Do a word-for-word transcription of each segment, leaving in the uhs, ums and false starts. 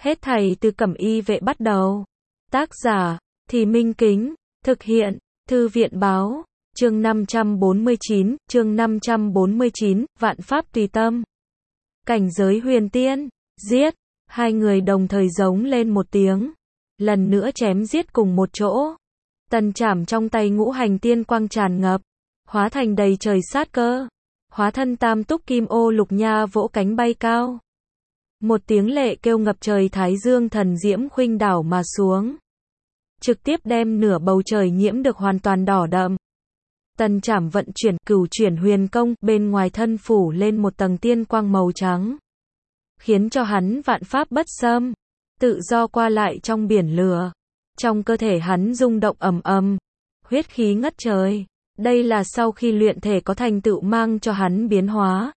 Hết thảy từ Cẩm Y Vệ bắt đầu. Tác giả, Thì Minh Kính, thực hiện, Thư viện báo, chương năm trăm bốn mươi chín, chương năm trăm bốn mươi chín, vạn pháp tùy tâm. Cảnh giới huyền tiên, giết, hai người đồng thời giống lên một tiếng. Lần nữa chém giết cùng một chỗ. Tần trảm trong tay ngũ hành tiên quang tràn ngập, hóa thành đầy trời sát cơ. Hóa thân tam túc kim ô Lục Nha vỗ cánh bay cao. Một tiếng lệ kêu ngập trời thái dương thần diễm khuynh đảo mà xuống. Trực tiếp đem nửa bầu trời nhiễm được hoàn toàn đỏ đậm. Tần trảm vận chuyển cửu chuyển huyền công, bên ngoài thân phủ lên một tầng tiên quang màu trắng. Khiến cho hắn vạn pháp bất xâm, tự do qua lại trong biển lửa. Trong cơ thể hắn rung động ầm ầm, huyết khí ngất trời. Đây là sau khi luyện thể có thành tựu mang cho hắn biến hóa.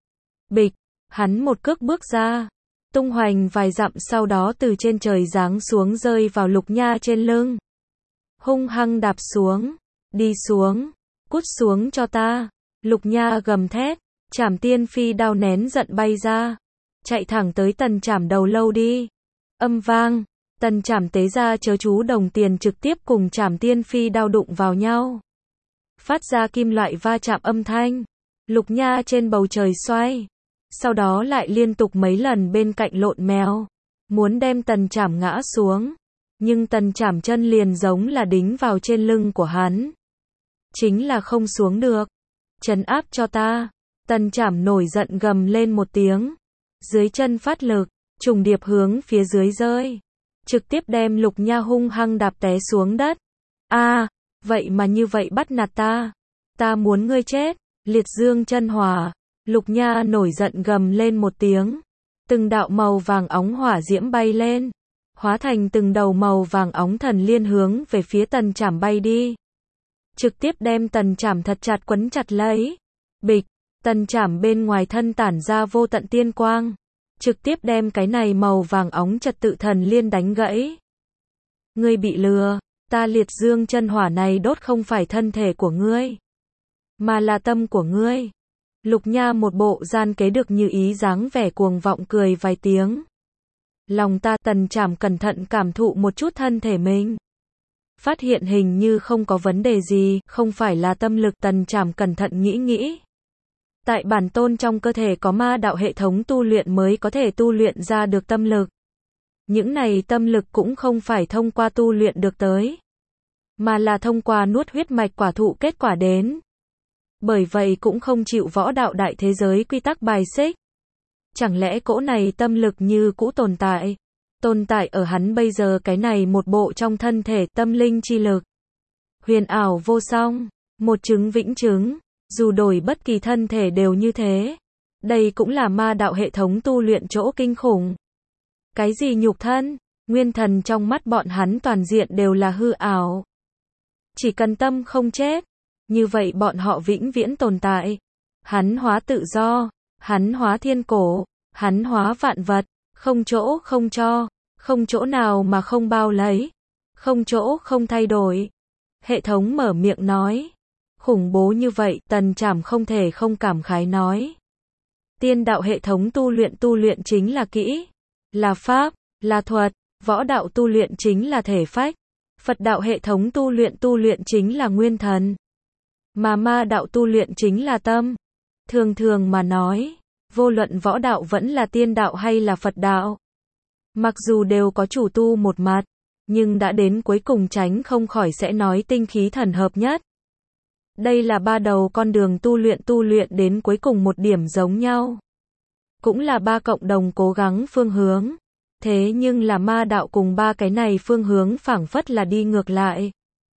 Bịch, hắn một cước bước ra, tung hoành vài dặm sau đó từ trên trời giáng xuống rơi vào Lục Nha trên lưng. Hung hăng đạp xuống, đi xuống, cút xuống cho ta. Lục Nha gầm thét, Trảm Tiên Phi đao nén giận bay ra, chạy thẳng tới Tần Trảm đầu lâu đi. Âm vang, Tần Trảm tế ra chớ chú đồng tiền trực tiếp cùng Trảm Tiên Phi đao đụng vào nhau. Phát ra kim loại va chạm âm thanh. Lục Nha trên bầu trời xoay, sau đó lại liên tục mấy lần bên cạnh lộn mèo, muốn đem Tần Trảm ngã xuống. Nhưng Tần Trảm chân liền giống là đính vào trên lưng của hắn. Chính là không xuống được. Trấn áp cho ta. Tần Trảm nổi giận gầm lên một tiếng. Dưới chân phát lực, trùng điệp hướng phía dưới rơi. Trực tiếp đem Lục Nha hung hăng đạp té xuống đất. A, à, vậy mà như vậy bắt nạt ta. Ta muốn ngươi chết. Liệt dương chân hỏa. Lục Nha nổi giận gầm lên một tiếng. Từng đạo màu vàng óng hỏa diễm bay lên, hóa thành từng đầu màu vàng óng thần liên hướng về phía Tần Trảm bay đi. Trực tiếp đem Tần Trảm thật chặt quấn chặt lấy. Bịch, Tần Trảm bên ngoài thân tản ra vô tận tiên quang. Trực tiếp đem cái này màu vàng óng trật tự thần liên đánh gãy. Ngươi bị lừa, ta liệt dương chân hỏa này đốt không phải thân thể của ngươi, mà là tâm của ngươi. Lục Nha một bộ gian kế được như ý dáng vẻ cuồng vọng cười vài tiếng. Lòng ta Tần Trảm cẩn thận cảm thụ một chút thân thể mình. Phát hiện hình như không có vấn đề gì, không phải là tâm lực. Tần Trảm cẩn thận nghĩ nghĩ. Tại bản tôn trong cơ thể có ma đạo hệ thống tu luyện mới có thể tu luyện ra được tâm lực. Những này tâm lực cũng không phải thông qua tu luyện được tới, mà là thông qua nuốt huyết mạch quả thụ kết quả đến. Bởi vậy cũng không chịu võ đạo đại thế giới quy tắc bài xích. Chẳng lẽ cỗ này tâm lực như cũ tồn tại? Tồn tại ở hắn bây giờ cái này một bộ trong thân thể tâm linh chi lực. Huyền ảo vô song, một chứng vĩnh chứng, dù đổi bất kỳ thân thể đều như thế. Đây cũng là ma đạo hệ thống tu luyện chỗ kinh khủng. Cái gì nhục thân, nguyên thần trong mắt bọn hắn toàn diện đều là hư ảo. Chỉ cần tâm không chết, như vậy bọn họ vĩnh viễn tồn tại. Hắn hóa tự do, hắn hóa thiên cổ, hắn hóa vạn vật, không chỗ không cho, không chỗ nào mà không bao lấy, không chỗ không thay đổi. Hệ thống mở miệng nói. Khủng bố như vậy, Tần Trảm không thể không cảm khái nói. Tiên đạo hệ thống tu luyện tu luyện chính là kỹ, là pháp, là thuật, võ đạo tu luyện chính là thể phách, Phật đạo hệ thống tu luyện tu luyện chính là nguyên thần, mà ma đạo tu luyện chính là tâm. Thường thường mà nói, vô luận võ đạo vẫn là tiên đạo hay là Phật đạo, mặc dù đều có chủ tu một mặt, nhưng đã đến cuối cùng tránh không khỏi sẽ nói tinh khí thần hợp nhất. Đây là ba đầu con đường tu luyện tu luyện đến cuối cùng một điểm giống nhau. Cũng là ba cộng đồng cố gắng phương hướng. Thế nhưng là ma đạo cùng ba cái này phương hướng phảng phất là đi ngược lại.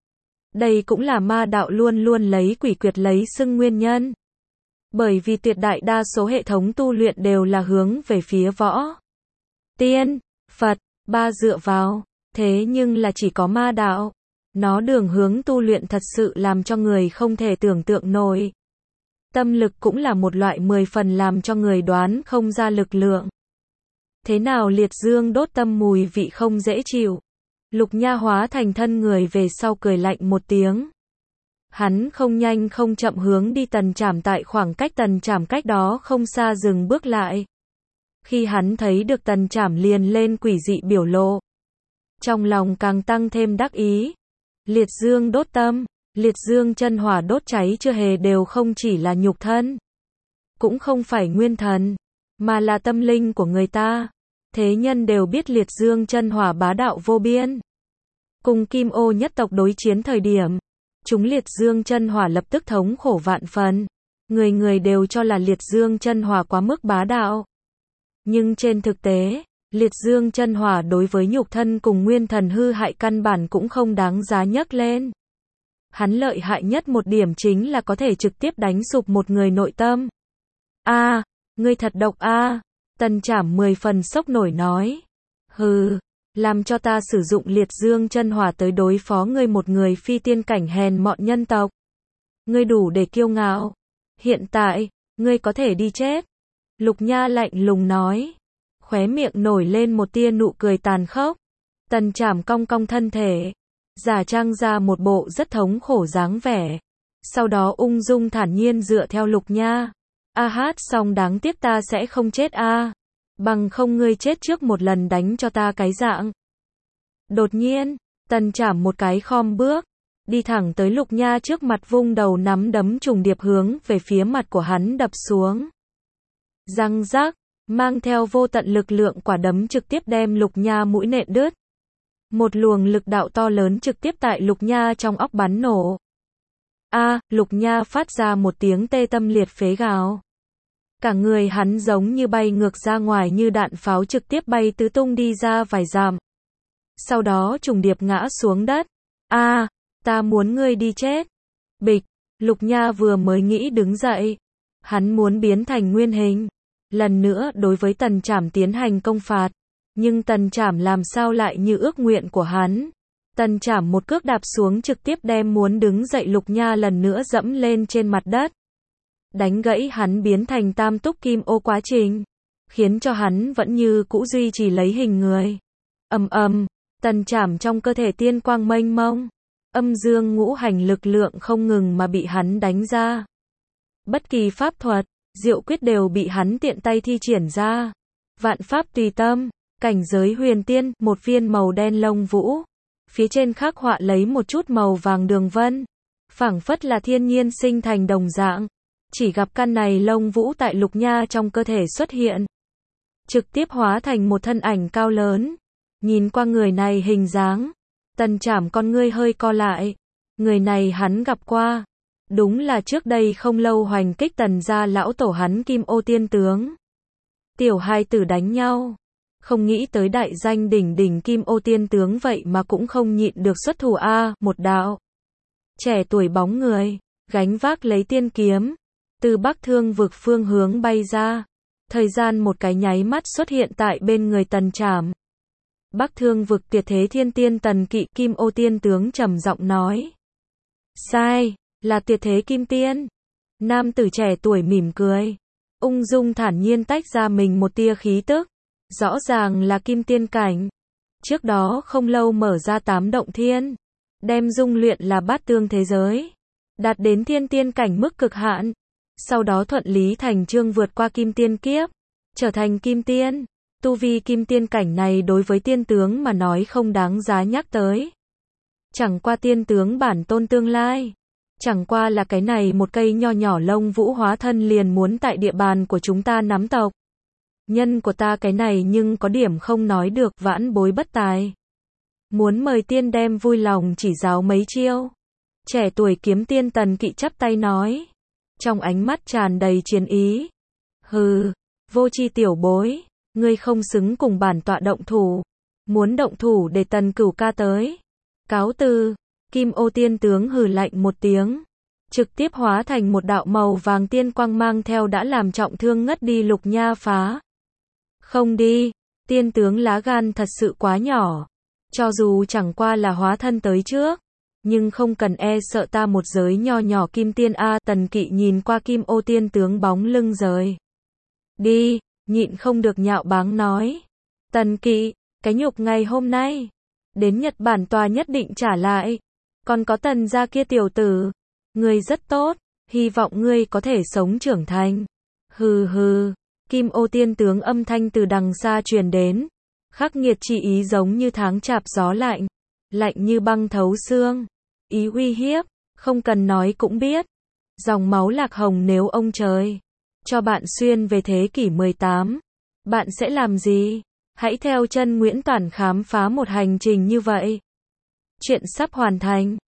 Đây cũng là ma đạo luôn luôn lấy quỷ quyệt lấy xưng nguyên nhân. Bởi vì tuyệt đại đa số hệ thống tu luyện đều là hướng về phía võ, tiên, Phật, ba dựa vào. Thế nhưng là chỉ có ma đạo, nó đường hướng tu luyện thật sự làm cho người không thể tưởng tượng nổi. Tâm lực cũng là một loại mười phần làm cho người đoán không ra lực lượng. Thế nào liệt dương đốt tâm mùi vị không dễ chịu. Lục Nha hóa thành thân người về sau cười lạnh một tiếng. Hắn không nhanh không chậm hướng đi Tần Trảm, tại khoảng cách Tần Trảm cách đó không xa dừng bước lại. Khi hắn thấy được Tần Trảm liền lên quỷ dị biểu lộ. Trong lòng càng tăng thêm đắc ý. Liệt dương đốt tâm, liệt dương chân hỏa đốt cháy chưa hề đều không chỉ là nhục thân. Cũng không phải nguyên thần, mà là tâm linh của người ta. Thế nhân đều biết liệt dương chân hỏa bá đạo vô biên. Cùng Kim Ô nhất tộc đối chiến thời điểm, chúng liệt dương chân hỏa lập tức thống khổ vạn phần. Người người đều cho là liệt dương chân hỏa quá mức bá đạo. Nhưng trên thực tế, liệt dương chân hỏa đối với nhục thân cùng nguyên thần hư hại căn bản cũng không đáng giá nhắc lên. Hắn lợi hại nhất một điểm chính là có thể trực tiếp đánh sụp một người nội tâm. A, à, ngươi thật độc a. À. Tần Trảm mười phần sốc nổi nói. Hừ, làm cho ta sử dụng liệt dương chân hỏa tới đối phó ngươi một người phi tiên cảnh hèn mọn nhân tộc. Ngươi đủ để kiêu ngạo. Hiện tại, ngươi có thể đi chết. Lục Nha lạnh lùng nói. Khóe miệng nổi lên một tia nụ cười tàn khốc. Tần Trảm cong cong thân thể, giả trang ra một bộ rất thống khổ dáng vẻ. Sau đó ung dung thản nhiên dựa theo Lục Nha. A hát xong đáng tiếc ta sẽ không chết a. À. Bằng không ngươi chết trước một lần đánh cho ta cái dạng. Đột nhiên, Tần Trảm một cái khom bước, đi thẳng tới Lục Nha trước mặt vung đầu nắm đấm trùng điệp hướng về phía mặt của hắn đập xuống. Răng rác, mang theo vô tận lực lượng quả đấm trực tiếp đem Lục Nha mũi nện đứt. Một luồng lực đạo to lớn trực tiếp tại Lục Nha trong óc bắn nổ. A, à, Lục Nha phát ra một tiếng tê tâm liệt phế gào. Cả người hắn giống như bay ngược ra ngoài như đạn pháo trực tiếp bay tứ tung đi ra vài dặm. Sau đó trùng điệp ngã xuống đất. A, à, ta muốn ngươi đi chết. Bịch, Lục Nha vừa mới nghĩ đứng dậy. Hắn muốn biến thành nguyên hình. Lần nữa đối với Tần Trảm tiến hành công phạt. Nhưng Tần Trảm làm sao lại như ước nguyện của hắn. Tần Trảm một cước đạp xuống trực tiếp đem muốn đứng dậy Lục Nha lần nữa dẫm lên trên mặt đất. Đánh gãy hắn biến thành tam túc kim ô quá trình. Khiến cho hắn vẫn như cũ duy trì lấy hình người. Ầm ầm, Tần Trảm trong cơ thể tiên quang mênh mông. Âm dương ngũ hành lực lượng không ngừng mà bị hắn đánh ra. Bất kỳ pháp thuật, diệu quyết đều bị hắn tiện tay thi triển ra. Vạn pháp tùy tâm, cảnh giới huyền tiên, một viên màu đen lông vũ. Phía trên khắc họa lấy một chút màu vàng đường vân. Phảng phất là thiên nhiên sinh thành đồng dạng. Chỉ gặp căn này lông vũ tại Lục Nha trong cơ thể xuất hiện. Trực tiếp hóa thành một thân ảnh cao lớn. Nhìn qua người này hình dáng. Tần Trảm con ngươi hơi co lại. Người này hắn gặp qua. Đúng là trước đây không lâu hoành kích Tần gia lão tổ hắn Kim Ô tiên tướng. Tiểu hai tử đánh nhau. Không nghĩ tới đại danh đỉnh đỉnh Kim Ô tiên tướng vậy mà cũng không nhịn được xuất thủ a, một đạo. Trẻ tuổi bóng người, gánh vác lấy tiên kiếm. Từ Bắc Thương vực phương hướng bay ra. Thời gian một cái nháy mắt xuất hiện tại bên người Tần Trảm. Bắc Thương vực tuyệt thế thiên tiên Tần Kỵ, Kim Ô tiên tướng trầm giọng nói. Sai, là tuyệt thế kim tiên. Nam tử trẻ tuổi mỉm cười. Ung dung thản nhiên tách ra mình một tia khí tức. Rõ ràng là kim tiên cảnh. Trước đó không lâu mở ra tám động thiên. Đem dung luyện là bát tương thế giới. Đạt đến thiên tiên cảnh mức cực hạn. Sau đó thuận lý thành chương vượt qua kim tiên kiếp. Trở thành kim tiên. Tu vi kim tiên cảnh này đối với tiên tướng mà nói không đáng giá nhắc tới. Chẳng qua tiên tướng bản tôn tương lai. Chẳng qua là cái này một cây nho nhỏ lông vũ hóa thân liền muốn tại địa bàn của chúng ta nắm tộc. Nhân của ta cái này nhưng có điểm không nói được, vãn bối bất tài. Muốn mời tiên đem vui lòng chỉ giáo mấy chiêu. Trẻ tuổi kiếm tiên Tần Kỵ chắp tay nói. Trong ánh mắt tràn đầy chiến ý. Hừ, vô tri tiểu bối. Ngươi không xứng cùng bản tọa động thủ. Muốn động thủ để Tần Cửu ca tới. Cáo từ. Kim Ô tiên tướng hừ lạnh một tiếng. Trực tiếp hóa thành một đạo màu vàng tiên quang mang theo đã làm trọng thương ngất đi Lục Nha phá. Không đi. Tiên tướng lá gan thật sự quá nhỏ. Cho dù chẳng qua là hóa thân tới trước. Nhưng không cần e sợ ta một giới nho nhỏ kim tiên a. Tần Kỵ nhìn qua Kim Ô tiên tướng bóng lưng rời đi, nhịn không được nhạo báng nói. Tần Kỵ, cái nhục ngày hôm nay. Đến Nhật Bản tòa nhất định trả lại. Còn có Tần gia kia tiểu tử. Ngươi rất tốt, hy vọng ngươi có thể sống trưởng thành. Hừ hừ, Kim ô tiên tướng âm thanh từ đằng xa truyền đến. Khắc nghiệt chi ý giống như tháng chạp gió lạnh. Lạnh như băng thấu xương. Ý uy hiếp, không cần nói cũng biết. Dòng máu lạc hồng nếu ông trời cho bạn xuyên về thế kỷ mười tám, bạn sẽ làm gì? Hãy theo chân Nguyễn Toản khám phá một hành trình như vậy. Chuyện sắp hoàn thành.